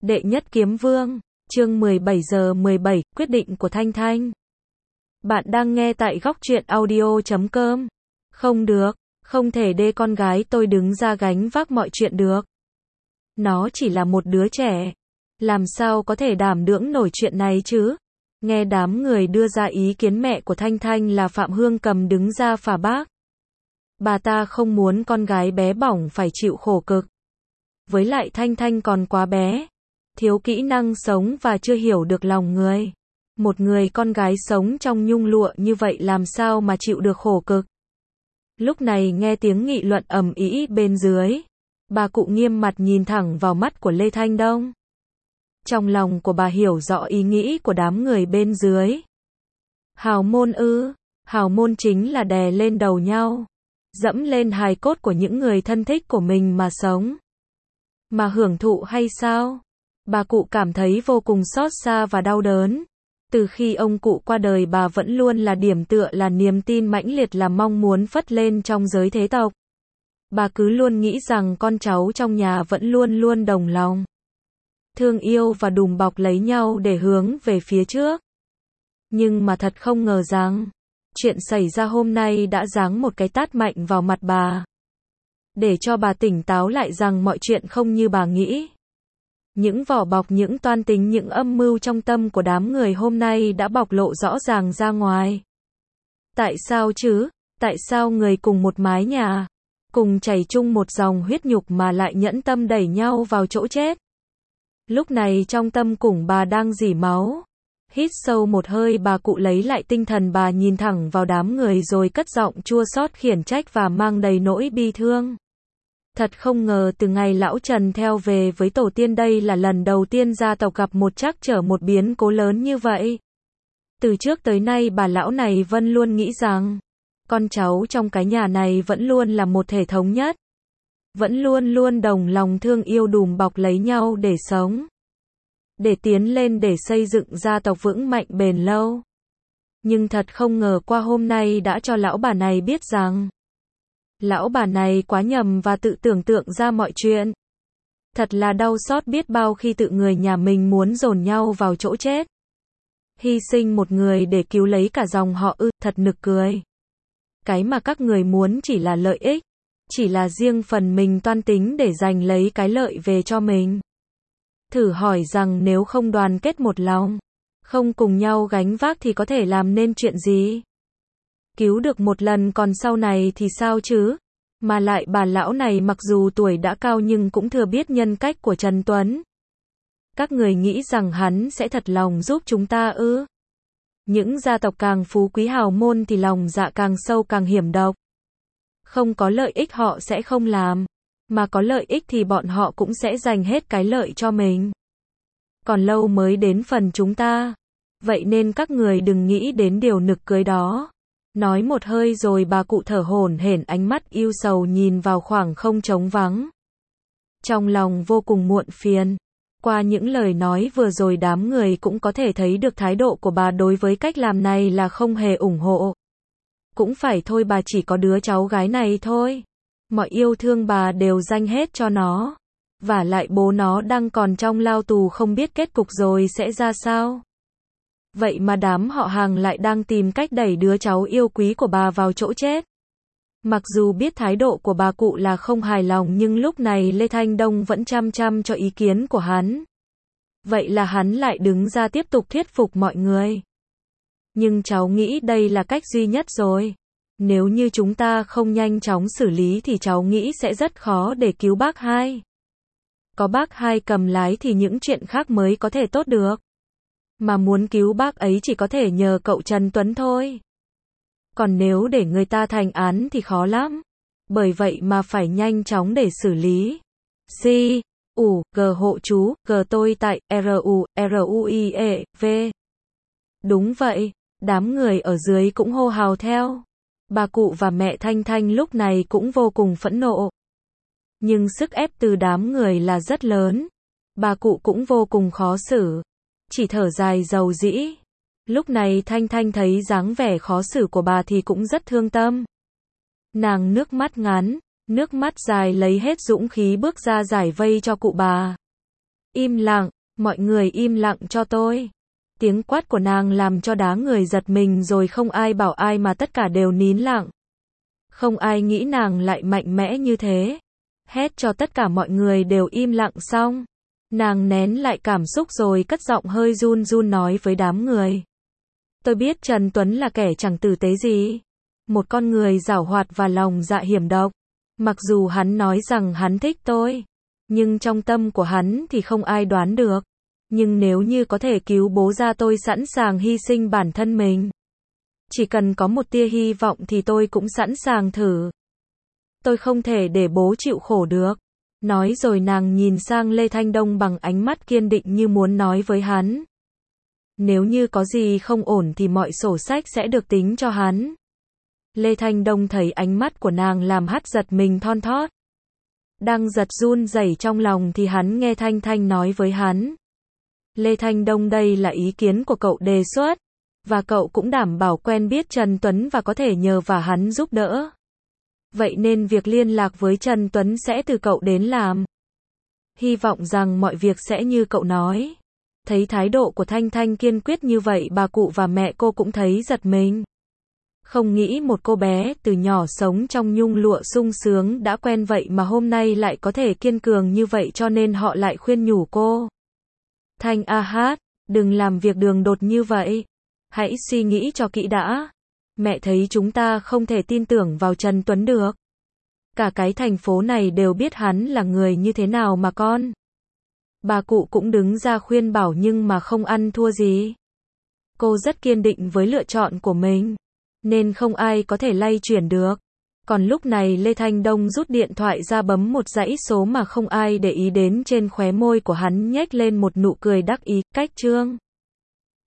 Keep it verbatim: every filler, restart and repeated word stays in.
Đệ nhất kiếm vương, chương mười bảy giờ mười bảy, quyết định của Thanh Thanh. Bạn đang nghe tại góc truyện audio chấm com. Không được, không thể để con gái tôi đứng ra gánh vác mọi chuyện được. Nó chỉ là một đứa trẻ. Làm sao có thể đảm đương nổi chuyện này chứ? Nghe đám người đưa ra ý kiến, mẹ của Thanh Thanh là Phạm Hương Cầm đứng ra phản bác. Bà ta không muốn con gái bé bỏng phải chịu khổ cực. Với lại Thanh Thanh còn quá bé, thiếu kỹ năng sống và chưa hiểu được lòng người. Một người con gái sống trong nhung lụa như vậy làm sao mà chịu được khổ cực. Lúc này nghe tiếng nghị luận ầm ĩ bên dưới, bà cụ nghiêm mặt nhìn thẳng vào mắt của Lê Thanh Đông. Trong lòng của bà hiểu rõ ý nghĩ của đám người bên dưới. Hào môn ư? Hào môn chính là đè lên đầu nhau, dẫm lên hài cốt của những người thân thích của mình mà sống, mà hưởng thụ hay sao? Bà cụ cảm thấy vô cùng xót xa và đau đớn. Từ khi ông cụ qua đời, bà vẫn luôn là điểm tựa, là niềm tin mãnh liệt, là mong muốn phất lên trong giới thế tộc. Bà cứ luôn nghĩ rằng con cháu trong nhà vẫn luôn luôn đồng lòng, thương yêu và đùm bọc lấy nhau để hướng về phía trước. Nhưng mà thật không ngờ rằng, chuyện xảy ra hôm nay đã giáng một cái tát mạnh vào mặt bà, để cho bà tỉnh táo lại rằng mọi chuyện không như bà nghĩ. Những vỏ bọc, những toan tính, những âm mưu trong tâm của đám người hôm nay đã bộc lộ rõ ràng ra ngoài. Tại sao chứ? Tại sao người cùng một mái nhà, cùng chảy chung một dòng huyết nhục mà lại nhẫn tâm đẩy nhau vào chỗ chết? Lúc này trong tâm cùng bà đang rỉ máu. Hít sâu một hơi, bà cụ lấy lại tinh thần, bà nhìn thẳng vào đám người rồi cất giọng chua xót khiển trách và mang đầy nỗi bi thương. Thật không ngờ từ ngày lão Trần theo về với tổ tiên, đây là lần đầu tiên gia tộc gặp một trắc trở, một biến cố lớn như vậy. Từ trước tới nay bà lão này vẫn luôn nghĩ rằng con cháu trong cái nhà này vẫn luôn là một thể thống nhất, vẫn luôn luôn đồng lòng thương yêu đùm bọc lấy nhau để sống, để tiến lên, để xây dựng gia tộc vững mạnh bền lâu. Nhưng thật không ngờ qua hôm nay đã cho lão bà này biết rằng lão bà này quá nhầm và tự tưởng tượng ra mọi chuyện. Thật là đau xót biết bao khi tự người nhà mình muốn dồn nhau vào chỗ chết, hy sinh một người để cứu lấy cả dòng họ ư? Thật nực cười. Cái mà các người muốn chỉ là lợi ích, chỉ là riêng phần mình toan tính để giành lấy cái lợi về cho mình. Thử hỏi rằng nếu không đoàn kết một lòng, không cùng nhau gánh vác thì có thể làm nên chuyện gì? Cứu được một lần, còn sau này thì sao chứ? Mà lại bà lão này mặc dù tuổi đã cao nhưng cũng thừa biết nhân cách của Trần Tuấn. Các người nghĩ rằng hắn sẽ thật lòng giúp chúng ta ư? Những gia tộc càng phú quý hào môn thì lòng dạ càng sâu, càng hiểm độc. Không có lợi ích họ sẽ không làm, mà có lợi ích thì bọn họ cũng sẽ dành hết cái lợi cho mình. Còn lâu mới đến phần chúng ta. Vậy nên các người đừng nghĩ đến điều nực cười đó. Nói một hơi rồi bà cụ thở hổn hển, ánh mắt ưu sầu nhìn vào khoảng không trống vắng. Trong lòng vô cùng muộn phiền. Qua những lời nói vừa rồi, đám người cũng có thể thấy được thái độ của bà đối với cách làm này là không hề ủng hộ. Cũng phải thôi, bà chỉ có đứa cháu gái này thôi. Mọi yêu thương bà đều dành hết cho nó. Vả lại bố nó đang còn trong lao tù, không biết kết cục rồi sẽ ra sao. Vậy mà đám họ hàng lại đang tìm cách đẩy đứa cháu yêu quý của bà vào chỗ chết. Mặc dù biết thái độ của bà cụ là không hài lòng, nhưng lúc này Lê Thanh Đông vẫn chăm chăm cho ý kiến của hắn. Vậy là hắn lại đứng ra tiếp tục thuyết phục mọi người. Nhưng cháu nghĩ đây là cách duy nhất rồi. Nếu như chúng ta không nhanh chóng xử lý thì cháu nghĩ sẽ rất khó để cứu bác hai. Có bác hai cầm lái thì những chuyện khác mới có thể tốt được. Mà muốn cứu bác ấy chỉ có thể nhờ cậu Trần Tuấn thôi. Còn nếu để người ta thành án thì khó lắm. Bởi vậy mà phải nhanh chóng để xử lý. C, U, G hộ chú, G tôi tại, R U, R U I E, V. Đúng vậy, đám người ở dưới cũng hô hào theo. Bà cụ và mẹ Thanh Thanh lúc này cũng vô cùng phẫn nộ. Nhưng sức ép từ đám người là rất lớn. Bà cụ cũng vô cùng khó xử, chỉ thở dài rầu rĩ. Lúc này Thanh Thanh thấy dáng vẻ khó xử của bà thì cũng rất thương tâm. Nàng nước mắt ngắn, nước mắt dài lấy hết dũng khí bước ra giải vây cho cụ bà. Im lặng, mọi người im lặng cho tôi. Tiếng quát của nàng làm cho đá người giật mình rồi không ai bảo ai mà tất cả đều nín lặng. Không ai nghĩ nàng lại mạnh mẽ như thế. Hét cho tất cả mọi người đều im lặng xong. Nàng nén lại cảm xúc rồi cất giọng hơi run run nói với đám người. Tôi biết Trần Tuấn là kẻ chẳng tử tế gì. Một con người giảo hoạt và lòng dạ hiểm độc. Mặc dù hắn nói rằng hắn thích tôi. Nhưng trong tâm của hắn thì không ai đoán được. Nhưng nếu như có thể cứu bố ra tôi sẵn sàng hy sinh bản thân mình. Chỉ cần có một tia hy vọng thì tôi cũng sẵn sàng thử. Tôi không thể để bố chịu khổ được. Nói rồi nàng nhìn sang Lê Thanh Đông bằng ánh mắt kiên định như muốn nói với hắn. Nếu như có gì không ổn thì mọi sổ sách sẽ được tính cho hắn. Lê Thanh Đông thấy ánh mắt của nàng làm hắt giật mình thon thót. Đang giật run rẩy trong lòng thì hắn nghe Thanh Thanh nói với hắn. Lê Thanh Đông, đây là ý kiến của cậu đề xuất. Và cậu cũng đảm bảo quen biết Trần Tuấn và có thể nhờ vả hắn giúp đỡ. Vậy nên việc liên lạc với Trần Tuấn sẽ từ cậu đến làm. Hy vọng rằng mọi việc sẽ như cậu nói. Thấy thái độ của Thanh Thanh kiên quyết như vậy, bà cụ và mẹ cô cũng thấy giật mình. Không nghĩ một cô bé từ nhỏ sống trong nhung lụa sung sướng đã quen vậy mà hôm nay lại có thể kiên cường như vậy, cho nên họ lại khuyên nhủ cô. Thanh a hát, đừng làm việc đường đột như vậy. Hãy suy nghĩ cho kỹ đã. Mẹ thấy chúng ta không thể tin tưởng vào Trần Tuấn được. Cả cái thành phố này đều biết hắn là người như thế nào mà con. Bà cụ cũng đứng ra khuyên bảo nhưng mà không ăn thua gì. Cô rất kiên định với lựa chọn của mình. Nên không ai có thể lay chuyển được. Còn lúc này Lê Thanh Đông rút điện thoại ra bấm một dãy số mà không ai để ý đến, trên khóe môi của hắn nhếch lên một nụ cười đắc ý. Cách chương